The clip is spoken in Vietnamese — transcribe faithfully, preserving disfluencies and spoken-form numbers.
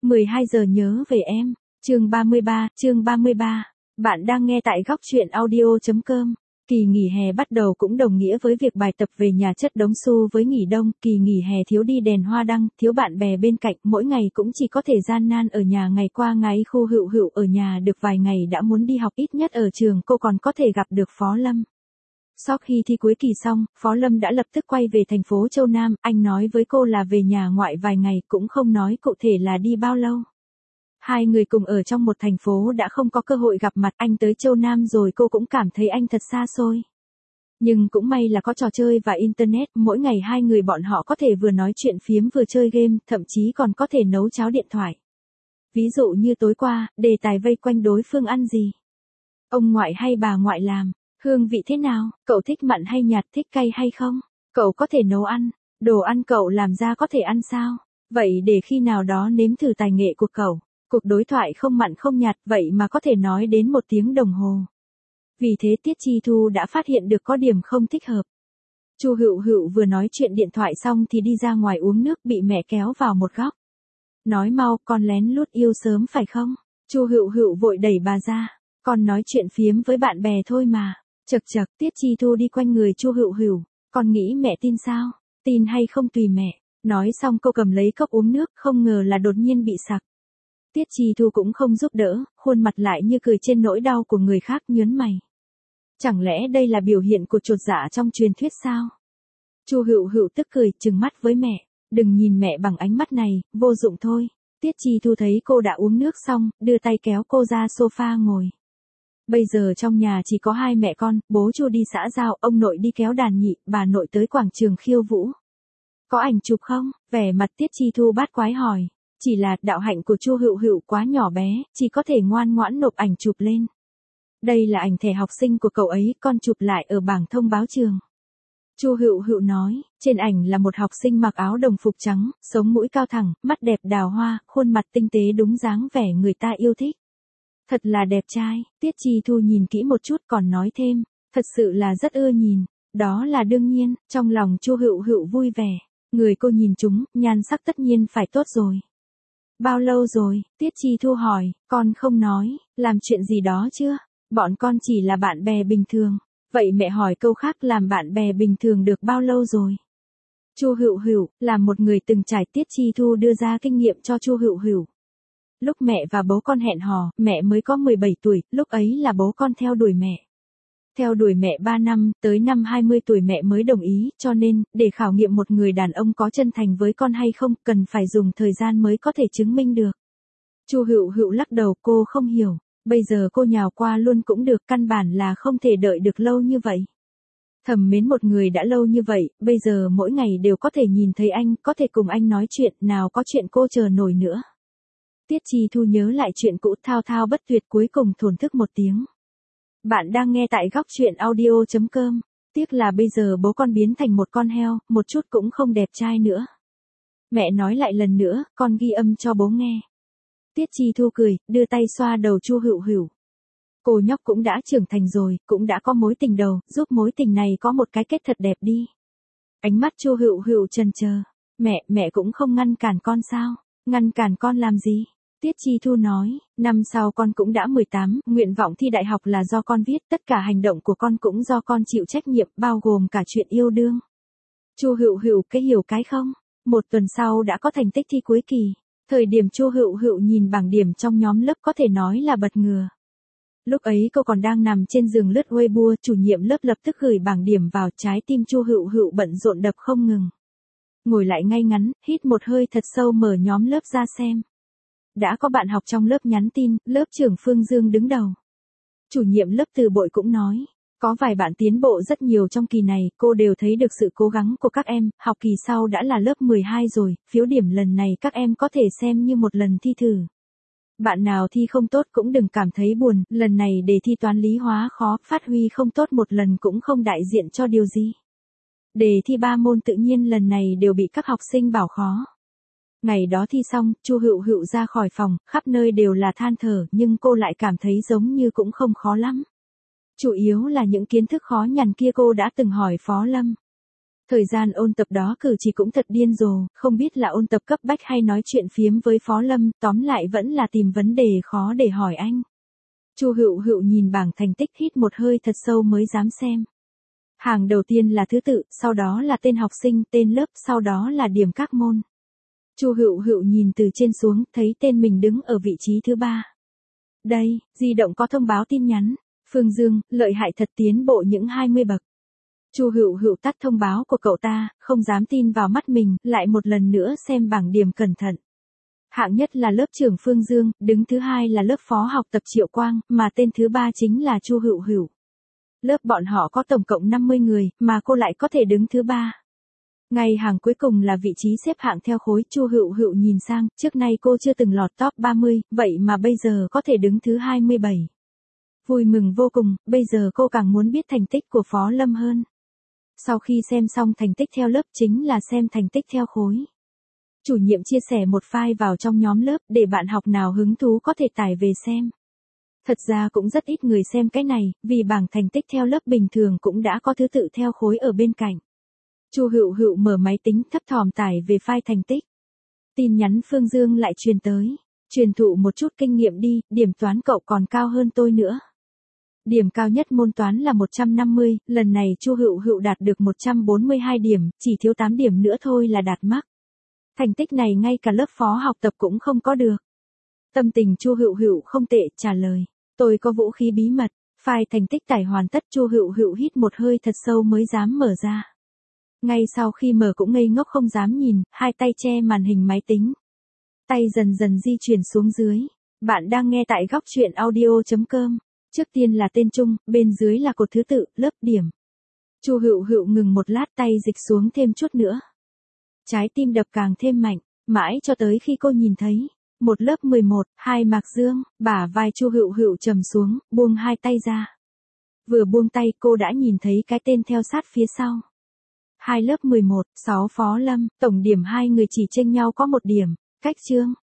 mười hai giờ nhớ về em, chương ba mươi ba, chương ba mươi ba. Bạn đang nghe tại góc truyện audio chấm com. Kỳ nghỉ hè bắt đầu cũng đồng nghĩa với việc bài tập về nhà chất đống xu với nghỉ đông, kỳ nghỉ hè thiếu đi đèn hoa đăng, thiếu bạn bè bên cạnh, mỗi ngày cũng chỉ có thể gian nan ở nhà. Ngày qua ngày Khu Hựu Hựu ở nhà được vài ngày đã muốn đi học, ít nhất ở trường cô còn có thể gặp được Phó Lâm. Sau khi thi cuối kỳ xong, Phó Lâm đã lập tức quay về thành phố Châu Nam, anh nói với cô là về nhà ngoại vài ngày, cũng không nói cụ thể là đi bao lâu. Hai người cùng ở trong một thành phố đã không có cơ hội gặp mặt, anh tới Châu Nam rồi cô cũng cảm thấy anh thật xa xôi. Nhưng cũng may là có trò chơi và internet, mỗi ngày hai người bọn họ có thể vừa nói chuyện phiếm vừa chơi game, thậm chí còn có thể nấu cháo điện thoại. Ví dụ như tối qua, đề tài vây quanh đối phương ăn gì. Ông ngoại hay bà ngoại làm, hương vị thế nào, cậu thích mặn hay nhạt, thích cay hay không, cậu có thể nấu ăn, đồ ăn cậu làm ra có thể ăn sao, vậy để khi nào đó nếm thử tài nghệ của cậu. Cuộc đối thoại không mặn không nhạt vậy mà có thể nói đến một tiếng đồng hồ. Vì thế Tiết Chi Thu đã phát hiện được có điểm không thích hợp. Chu Hựu Hựu vừa nói chuyện điện thoại xong thì đi ra ngoài uống nước, bị mẹ kéo vào một góc. Nói mau, con lén lút yêu sớm phải không? Chu Hựu Hựu vội đẩy bà ra. Con nói chuyện phiếm với bạn bè thôi mà. Chật chật, Tiết Chi Thu đi quanh người Chu Hựu Hựu. Con nghĩ mẹ tin sao? Tin hay không tùy mẹ. Nói xong cô cầm lấy cốc uống nước, không ngờ là đột nhiên bị sặc. Tiết Chi Thu cũng không giúp đỡ, khuôn mặt lại như cười trên nỗi đau của người khác, nhớn mày. Chẳng lẽ đây là biểu hiện của chột dạ trong truyền thuyết sao? Chu Hựu Hựu tức cười, trừng mắt với mẹ. Đừng nhìn mẹ bằng ánh mắt này, vô dụng thôi. Tiết Chi Thu thấy cô đã uống nước xong, đưa tay kéo cô ra sofa ngồi. Bây giờ trong nhà chỉ có hai mẹ con, bố Chu đi xã giao, ông nội đi kéo đàn nhị, bà nội tới quảng trường khiêu vũ. Có ảnh chụp không? Vẻ mặt Tiết Chi Thu bát quái hỏi. Chỉ là đạo hạnh của Chu Hựu Hựu quá nhỏ bé, chỉ có thể ngoan ngoãn nộp ảnh chụp lên. Đây là ảnh thẻ học sinh của cậu ấy, con chụp lại ở bảng thông báo trường. Chu Hựu Hựu nói, trên ảnh là một học sinh mặc áo đồng phục trắng, sống mũi cao thẳng, mắt đẹp đào hoa, khuôn mặt tinh tế đúng dáng vẻ người ta yêu thích. Thật là đẹp trai. Tiết Chi Thu nhìn kỹ một chút còn nói thêm, thật sự là rất ưa nhìn. Đó là đương nhiên, trong lòng Chu Hựu Hựu vui vẻ. Người cô nhìn chúng, nhan sắc tất nhiên phải tốt rồi. Bao lâu rồi? Tiết Chi Thu hỏi, con không nói, làm chuyện gì đó chưa? Bọn con chỉ là bạn bè bình thường. Vậy mẹ hỏi câu khác, làm bạn bè bình thường được bao lâu rồi? Chu Hựu Hựu, là một người từng trải. Tiết Chi Thu đưa ra kinh nghiệm cho Chu Hựu Hựu. Lúc mẹ và bố con hẹn hò, mẹ mới có mười bảy tuổi, lúc ấy là bố con theo đuổi mẹ. Theo đuổi mẹ ba năm, tới năm hai mươi tuổi mẹ mới đồng ý, cho nên, để khảo nghiệm một người đàn ông có chân thành với con hay không, cần phải dùng thời gian mới có thể chứng minh được. Chu Hựu Hựu lắc đầu, cô không hiểu, bây giờ cô nhào qua luôn cũng được, căn bản là không thể đợi được lâu như vậy. Thầm mến một người đã lâu như vậy, bây giờ mỗi ngày đều có thể nhìn thấy anh, có thể cùng anh nói chuyện, nào có chuyện cô chờ nổi nữa. Tiết Chi Thu nhớ lại chuyện cũ, thao thao bất tuyệt, cuối cùng thổn thức một tiếng. Bạn đang nghe tại góc truyện audio chấm com. Tiếc là bây giờ bố con biến thành một con heo, một chút cũng không đẹp trai nữa. Mẹ nói lại lần nữa, con ghi âm cho bố nghe. Tiết Chi Thu cười, đưa tay xoa đầu Chu Hựu Hựu. Cô nhóc cũng đã trưởng thành rồi, cũng đã có mối tình đầu, giúp mối tình này có một cái kết thật đẹp đi. Ánh mắt Chu Hựu Hựu chần chờ. Mẹ, mẹ cũng không ngăn cản con sao? Ngăn cản con làm gì? Tiết Chi Thu nói, năm sau con cũng đã mười tám, nguyện vọng thi đại học là do con viết, tất cả hành động của con cũng do con chịu trách nhiệm, bao gồm cả chuyện yêu đương. Chu Hựu Hựu cái hiểu cái không? Một tuần sau đã có thành tích thi cuối kỳ. Thời điểm Chu Hựu Hựu nhìn bảng điểm trong nhóm lớp có thể nói là bật ngửa. Lúc ấy cô còn đang nằm trên giường lướt Weibo, chủ nhiệm lớp lập tức gửi bảng điểm vào, trái tim Chu Hựu Hựu bận rộn đập không ngừng. Ngồi lại ngay ngắn, hít một hơi thật sâu, mở nhóm lớp ra xem. Đã có bạn học trong lớp nhắn tin, lớp trưởng Phương Dương đứng đầu. Chủ nhiệm lớp Từ Bội cũng nói, có vài bạn tiến bộ rất nhiều trong kỳ này, cô đều thấy được sự cố gắng của các em, học kỳ sau đã là lớp mười hai rồi, phiếu điểm lần này các em có thể xem như một lần thi thử. Bạn nào thi không tốt cũng đừng cảm thấy buồn, lần này đề thi toán lý hóa khó, phát huy không tốt một lần cũng không đại diện cho điều gì. Đề thi ba môn tự nhiên lần này đều bị các học sinh bảo khó. Ngày đó thi xong, Chu Hựu Hựu ra khỏi phòng, khắp nơi đều là than thở, nhưng cô lại cảm thấy giống như cũng không khó lắm. Chủ yếu là những kiến thức khó nhằn kia cô đã từng hỏi Phó Lâm. Thời gian ôn tập đó cử chỉ cũng thật điên rồ, không biết là ôn tập cấp bách hay nói chuyện phiếm với Phó Lâm, tóm lại vẫn là tìm vấn đề khó để hỏi anh. Chu Hựu Hựu nhìn bảng thành tích hít một hơi thật sâu mới dám xem. Hàng đầu tiên là thứ tự, sau đó là tên học sinh, tên lớp, sau đó là điểm các môn. Chu Hựu Hựu nhìn từ trên xuống, thấy tên mình đứng ở vị trí thứ ba. Đây, di động có thông báo tin nhắn. Phương Dương, lợi hại thật, tiến bộ những hai mươi bậc. Chu Hựu Hựu tắt thông báo của cậu ta, không dám tin vào mắt mình, lại một lần nữa xem bảng điểm cẩn thận. Hạng nhất là lớp trưởng Phương Dương, đứng thứ hai là lớp phó học tập Triệu Quang, mà tên thứ ba chính là Chu Hựu Hựu. Lớp bọn họ có tổng cộng năm mươi người, mà cô lại có thể đứng thứ ba. Ngay hàng cuối cùng là vị trí xếp hạng theo khối. Chu Hựu Hựu nhìn sang, trước nay cô chưa từng lọt top ba mươi, vậy mà bây giờ có thể đứng thứ hai mươi bảy. Vui mừng vô cùng, bây giờ cô càng muốn biết thành tích của Phó Lâm hơn. Sau khi xem xong thành tích theo lớp chính là xem thành tích theo khối. Chủ nhiệm chia sẻ một file vào trong nhóm lớp để bạn học nào hứng thú có thể tải về xem. Thật ra cũng rất ít người xem cái này, vì bảng thành tích theo lớp bình thường cũng đã có thứ tự theo khối ở bên cạnh. Chu Hựu Hựu mở máy tính thấp thỏm tải về file thành tích. Tin nhắn Phương Dương lại truyền tới. Truyền thụ một chút kinh nghiệm đi, điểm toán cậu còn cao hơn tôi nữa. Điểm cao nhất môn toán là một trăm năm mươi, lần này Chu Hựu Hựu đạt được một trăm bốn mươi hai điểm, chỉ thiếu tám điểm nữa thôi là đạt mắc. Thành tích này ngay cả lớp phó học tập cũng không có được. Tâm tình Chu Hựu Hựu không tệ, trả lời. Tôi có vũ khí bí mật. File thành tích tải hoàn tất, Chu Hựu Hựu hít một hơi thật sâu mới dám mở ra. Ngay sau khi mở cũng ngây ngốc không dám nhìn, hai tay che màn hình máy tính. Tay dần dần di chuyển xuống dưới. Bạn đang nghe tại góc truyện audio chấm com. Trước tiên là tên chung, bên dưới là cột thứ tự, lớp điểm. Chu Hựu Hựu ngừng một lát, tay dịch xuống thêm chút nữa. Trái tim đập càng thêm mạnh, mãi cho tới khi cô nhìn thấy. Một lớp mười một, hai Mạc Dương, bả vai Chu Hựu Hựu trầm xuống, buông hai tay ra. Vừa buông tay cô đã nhìn thấy cái tên theo sát phía sau. Hai lớp mười một, sáu Phó Lâm, tổng điểm hai người chỉ chênh nhau có một điểm, cách chương.